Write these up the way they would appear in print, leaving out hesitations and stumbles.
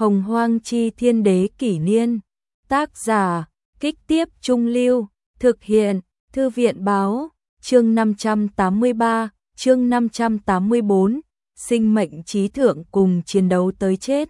Hồng Hoang Chi Thiên Đế Kỷ Niên. Tác giả, Kích Tiếp Trung Lưu. Thực hiện, Thư viện Báo. Chương 583, chương 584. Sinh mệnh trí thượng cùng chiến đấu tới chết.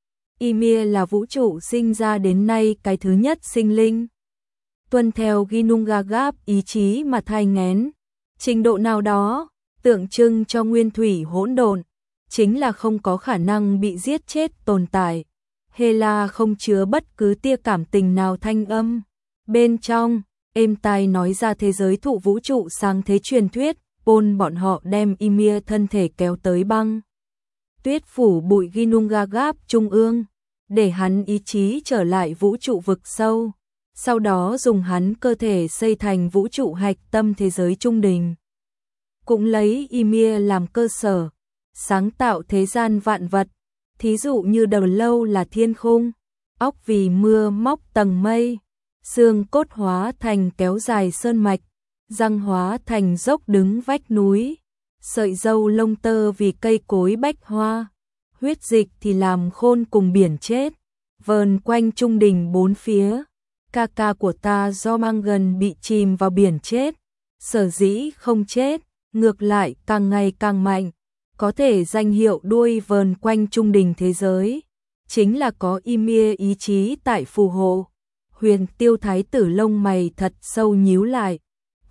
Ymir là vũ trụ sinh ra đến nay cái thứ nhất sinh linh. Tuân theo Ginnungagap ý chí mà thai nghén. Trình độ nào đó, tượng trưng cho nguyên thủy hỗn độn, chính là không có khả năng bị giết chết tồn tại. Hela không chứa bất cứ tia cảm tình nào thanh âm. Bên trong, êm tai nói ra thế giới thụ vũ trụ sáng thế truyền thuyết, bọn họ đem Ymir thân thể kéo tới băng tuyết phủ bụi Ginnungagap trung ương, để hắn ý chí trở lại vũ trụ vực sâu. Sau đó dùng hắn cơ thể xây thành vũ trụ hạch tâm thế giới trung đình. Cũng lấy Ymir làm cơ sở, sáng tạo thế gian vạn vật, thí dụ như đầu lâu là thiên khung, óc vì mưa móc tầng mây, xương cốt hóa thành kéo dài sơn mạch, răng hóa thành dốc đứng vách núi, sợi râu lông tơ vì cây cối bách hoa, huyết dịch thì làm khôn cùng biển chết, vờn quanh trung đình bốn phía. Ca ca của ta do mang gần bị chìm vào biển chết, sở dĩ không chết, ngược lại càng ngày càng mạnh, có thể danh hiệu đuôi vờn quanh trung đình thế giới, chính là có Ymir ý chí tại phù hộ. Huyền Tiêu thái tử lông mày thật sâu nhíu lại,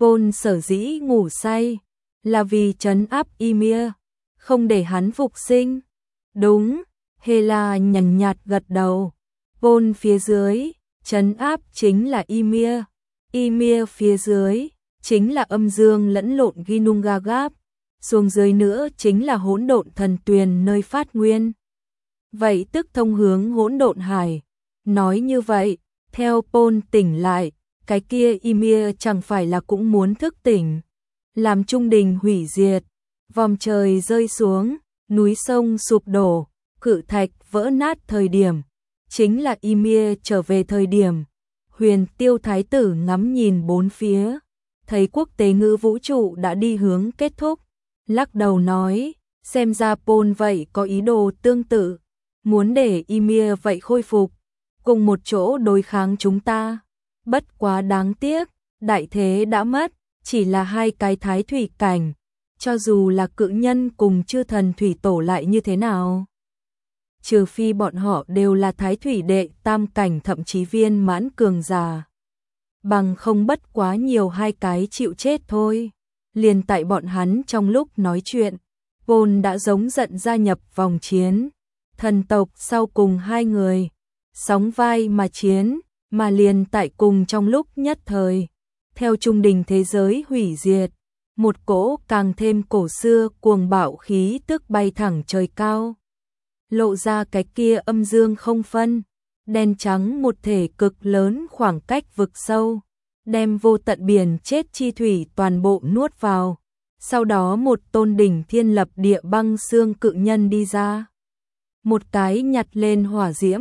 sở dĩ ngủ say, là vì trấn áp Ymir, không để hắn phục sinh. Đúng, Hela nhàn nhạt gật đầu. Phía dưới, trấn áp chính là Ymir. Ymir phía dưới, chính là âm dương lẫn lộn Ginnungagap. Xuống dưới nữa chính là hỗn độn thần tuyền nơi phát nguyên. Vậy tức thông hướng hỗn độn hải. Nói như vậy, theo tỉnh lại, cái kia Ymir chẳng phải là cũng muốn thức tỉnh. Làm trung đình hủy diệt, vòm trời rơi xuống, núi sông sụp đổ, cự thạch vỡ nát thời điểm. Chính là Ymir trở về thời điểm. Huyền Tiêu thái tử ngắm nhìn bốn phía, thấy quốc tế ngữ vũ trụ đã đi hướng kết thúc, lắc đầu nói, xem ra vậy có ý đồ tương tự, muốn để Ymir vậy khôi phục, cùng một chỗ đối kháng chúng ta. Bất quá đáng tiếc, đại thế đã mất, chỉ là hai cái thái thủy cảnh, cho dù là cự nhân cùng chư thần thủy tổ lại như thế nào. Trừ phi bọn họ đều là thái thủy đệ tam cảnh thậm chí viên mãn cường giả. Bằng không bất quá nhiều hai cái chịu chết thôi. Liền tại bọn hắn trong lúc nói chuyện, đã giống giận gia nhập vòng chiến. Thần tộc sau cùng hai người, sóng vai mà chiến, mà liền tại cùng trong lúc nhất thời. Theo trung đình thế giới hủy diệt, một cỗ càng thêm cổ xưa cuồng bạo khí tức bay thẳng trời cao. Lộ ra cái kia âm dương không phân, đen trắng một thể cực lớn khoảng cách vực sâu, đem vô tận biển chết chi thủy toàn bộ nuốt vào. Sau đó một tôn đỉnh thiên lập địa băng xương cự nhân đi ra. Một cái nhặt lên hỏa diễm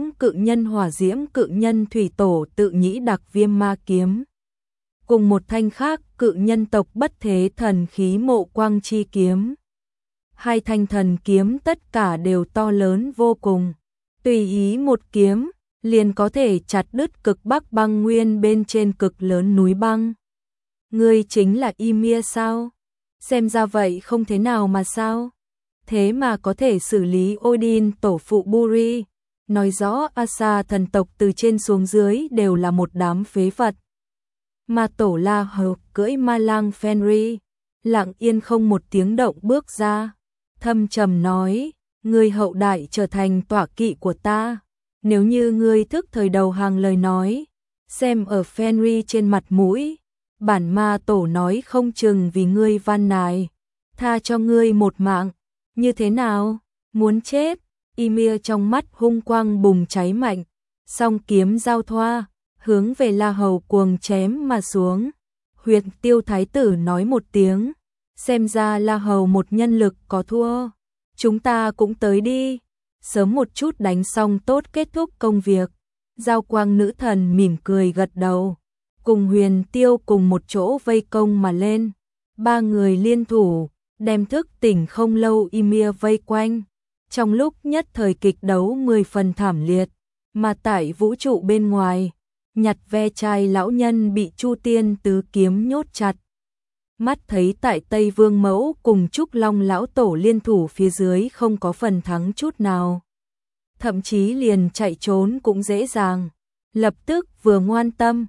cự nhân thủy tổ tự nhĩ đặc viêm ma kiếm. Cùng một thanh khác cự nhân tộc bất thế thần khí mộ quang chi kiếm. Hai thanh thần kiếm tất cả đều to lớn vô cùng. Tùy ý một kiếm, liền có thể chặt đứt cực bắc băng nguyên bên trên cực lớn núi băng. Ngươi chính là Ymir sao? Xem ra vậy không thế nào mà sao? Thế mà có thể xử lý Odin tổ phụ Buri. Nói rõ Asa thần tộc từ trên xuống dưới đều là một đám phế vật. Mà tổ La Hợp cưỡi ma lang Fenrir, lặng yên không một tiếng động bước ra. Thâm trầm nói, ngươi hậu đại trở thành tọa kỵ của ta. Nếu như ngươi thức thời đầu hàng lời nói, xem ở Fenrir trên mặt mũi, bản ma tổ nói không chừng vì ngươi van nài, tha cho ngươi một mạng. Như thế nào? Muốn chết? Ymir trong mắt hung quang bùng cháy mạnh, song kiếm giao thoa, hướng về La Hầu cuồng chém mà xuống. Huyền Tiêu thái tử nói một tiếng, xem ra La Hầu một nhân lực có thua, chúng ta cũng tới đi, sớm một chút đánh xong tốt kết thúc công việc. Giao Quang nữ thần mỉm cười gật đầu, cùng Huyền Tiêu cùng một chỗ vây công mà lên. Ba người liên thủ, đem thức tỉnh không lâu Ymir vây quanh. Trong lúc nhất thời kịch đấu 10 phần thảm liệt, mà tại vũ trụ bên ngoài, nhặt ve chai lão nhân bị Chu Tiên tứ kiếm nhốt chặt. Mắt thấy tại Tây Vương Mẫu cùng Trúc Long lão tổ liên thủ phía dưới không có phần thắng chút nào. Thậm chí liền chạy trốn cũng dễ dàng. Lập tức vừa ngoan tâm,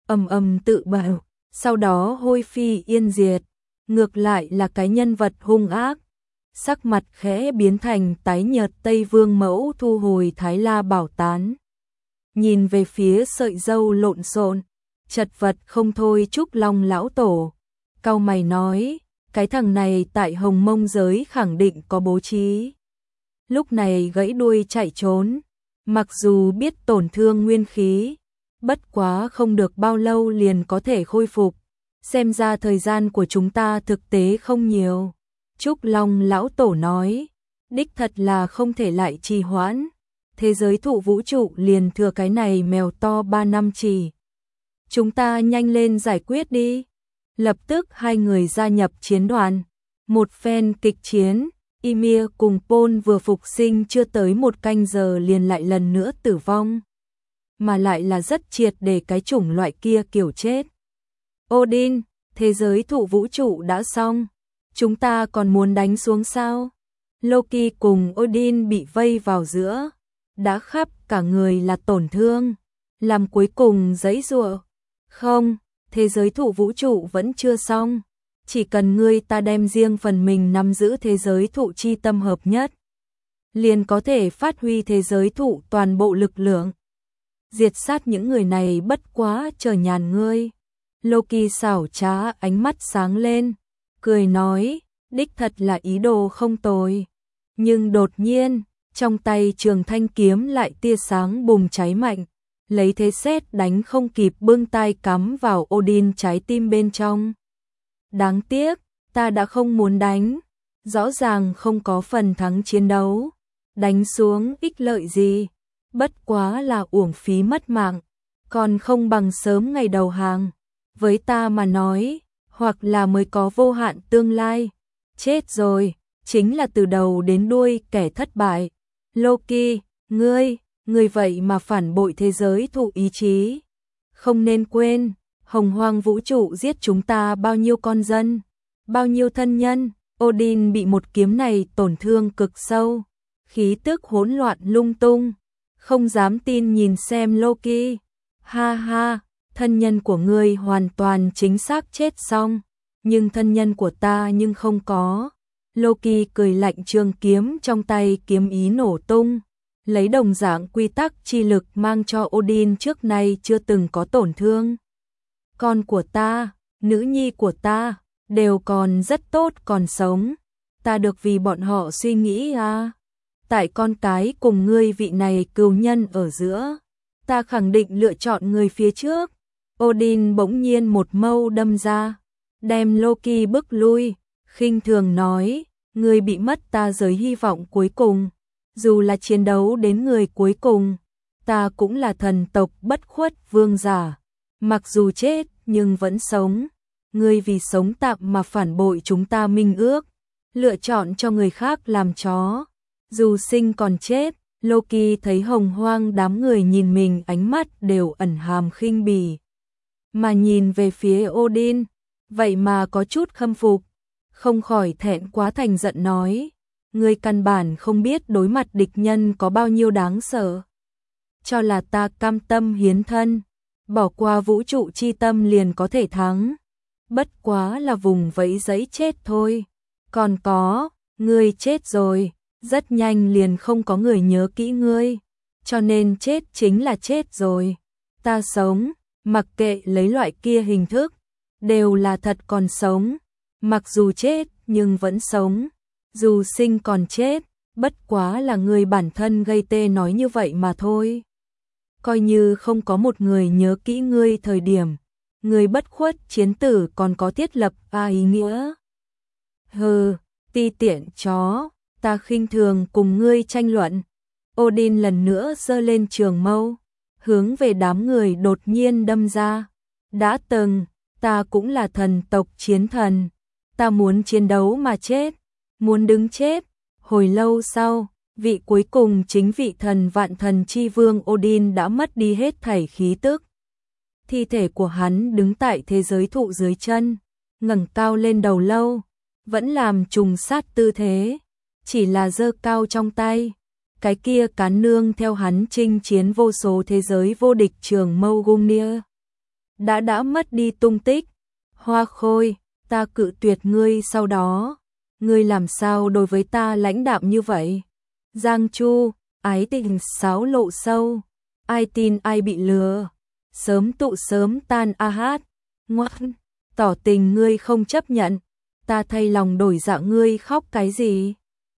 tự bảo, sau đó hôi phi yên diệt. Ngược lại là cái nhân vật hung ác. Sắc mặt khẽ biến thành tái nhợt, Tây Vương Mẫu thu hồi Thái La bảo tán. Nhìn về phía sợi dâu lộn xộn, chật vật không thôi Trúc Long lão tổ. Cau mày nói, cái thằng này tại Hồng Mông giới khẳng định có bố trí. Lúc này gãy đuôi chạy trốn, mặc dù biết tổn thương nguyên khí, bất quá không được bao lâu liền có thể khôi phục. Xem ra thời gian của chúng ta thực tế không nhiều. Trúc Long lão tổ nói, đích thật là không thể lại trì hoãn. Thế giới thụ vũ trụ liền thừa cái này mèo to 3 năm chỉ. Chúng ta nhanh lên giải quyết đi. Lập tức hai người gia nhập chiến đoàn. Một phen kịch chiến, Ymir cùng Pôn vừa phục sinh chưa tới 1 canh giờ liền lại lần nữa tử vong. Mà lại là rất triệt để cái chủng loại kia kiểu chết. Odin, thế giới thụ vũ trụ đã xong. Chúng ta còn muốn đánh xuống sao? Loki cùng Odin bị vây vào giữa. Đã khắp cả người là tổn thương. Làm cuối cùng giãy giụa. Không, thế giới thụ vũ trụ vẫn chưa xong. Chỉ cần ngươi ta đem riêng phần mình nắm giữ thế giới thụ chi tâm hợp nhất, liền có thể phát huy thế giới thụ toàn bộ lực lượng. Diệt sát những người này bất quá chờ nhàn ngươi. Loki xảo trá ánh mắt sáng lên, cười nói, đích thật là ý đồ không tồi. Nhưng đột nhiên, trong tay Trường Thanh kiếm lại tia sáng bùng cháy mạnh, lấy thế sét đánh không kịp bưng tay cắm vào Odin trái tim bên trong. Đáng tiếc, ta đã không muốn đánh, rõ ràng không có phần thắng chiến đấu, đánh xuống ích lợi gì, bất quá là uổng phí mất mạng, còn không bằng sớm ngày đầu hàng. Với ta mà nói, hoặc là mới có vô hạn tương lai. Chết rồi, chính là từ đầu đến đuôi kẻ thất bại. Loki, ngươi vậy mà phản bội thế giới thụ ý chí. Không nên quên, hồng hoang vũ trụ giết chúng ta bao nhiêu con dân, bao nhiêu thân nhân. Odin bị một kiếm này tổn thương cực sâu, khí tức hỗn loạn lung tung, không dám tin nhìn xem Loki. Ha ha, thân nhân của ngươi hoàn toàn chính xác chết xong, nhưng thân nhân của ta nhưng không có. Loki cười lạnh, trường kiếm trong tay kiếm ý nổ tung, lấy đồng dạng quy tắc chi lực mang cho Odin trước nay chưa từng có tổn thương. Con của ta, nữ nhi của ta, đều còn rất tốt còn sống, ta được vì bọn họ suy nghĩ à. Tại con cái cùng ngươi vị này cừu nhân ở giữa, ta khẳng định lựa chọn người phía trước. Odin bỗng nhiên một mâu đâm ra, đem Loki bức lui, khinh thường nói, ngươi bị mất ta giới hy vọng cuối cùng, dù là chiến đấu đến người cuối cùng, ta cũng là thần tộc bất khuất vương giả, mặc dù chết nhưng vẫn sống, ngươi vì sống tạm mà phản bội chúng ta minh ước, lựa chọn cho người khác làm chó, dù sinh còn chết. Loki thấy hồng hoang đám người nhìn mình ánh mắt đều ẩn hàm khinh bỉ, mà nhìn về phía Odin, vậy mà có chút khâm phục, không khỏi thẹn quá thành giận nói, ngươi căn bản không biết đối mặt địch nhân có bao nhiêu đáng sợ. Cho là ta cam tâm hiến thân, bỏ qua vũ trụ chi tâm liền có thể thắng, bất quá là vùng vẫy giấy chết thôi. Còn có, ngươi chết rồi, rất nhanh liền không có người nhớ kỹ ngươi, cho nên chết chính là chết rồi. Ta sống, mặc kệ lấy loại kia hình thức, đều là thật còn sống, mặc dù chết nhưng vẫn sống, dù sinh còn chết, bất quá là người bản thân gây tê nói như vậy mà thôi. Coi như không có một người nhớ kỹ ngươi thời điểm, người bất khuất chiến tử còn có thiết lập ý nghĩa. Hừ, ti tiện chó, ta khinh thường cùng ngươi tranh luận. Odin lần nữa giơ lên trường mâu, hướng về đám người đột nhiên đâm ra. Đã từng, ta cũng là thần tộc chiến thần, ta muốn chiến đấu mà chết, muốn đứng chết. Hồi lâu sau, Vị cuối cùng chính vị thần vạn thần chi vương Odin đã mất đi hết thảy khí tức. Thi thể của hắn đứng tại thế giới thụ dưới chân, ngẩng cao lên đầu lâu, vẫn làm trùng sát tư thế, chỉ là giơ cao trong tay. Cái kia cán nương theo hắn chinh chiến vô số thế giới vô địch trường Mougunir đã mất đi tung tích. Hoa Khôi, ta cự tuyệt ngươi, sau đó ngươi làm sao đối với ta lãnh đạm như vậy? Giang Chu, ái tình sáo lộ sâu, ai tin ai bị lừa, sớm tụ sớm tan a hát. Ngoan, tỏ tình ngươi không chấp nhận, ta thay lòng đổi dạ, ngươi khóc cái gì?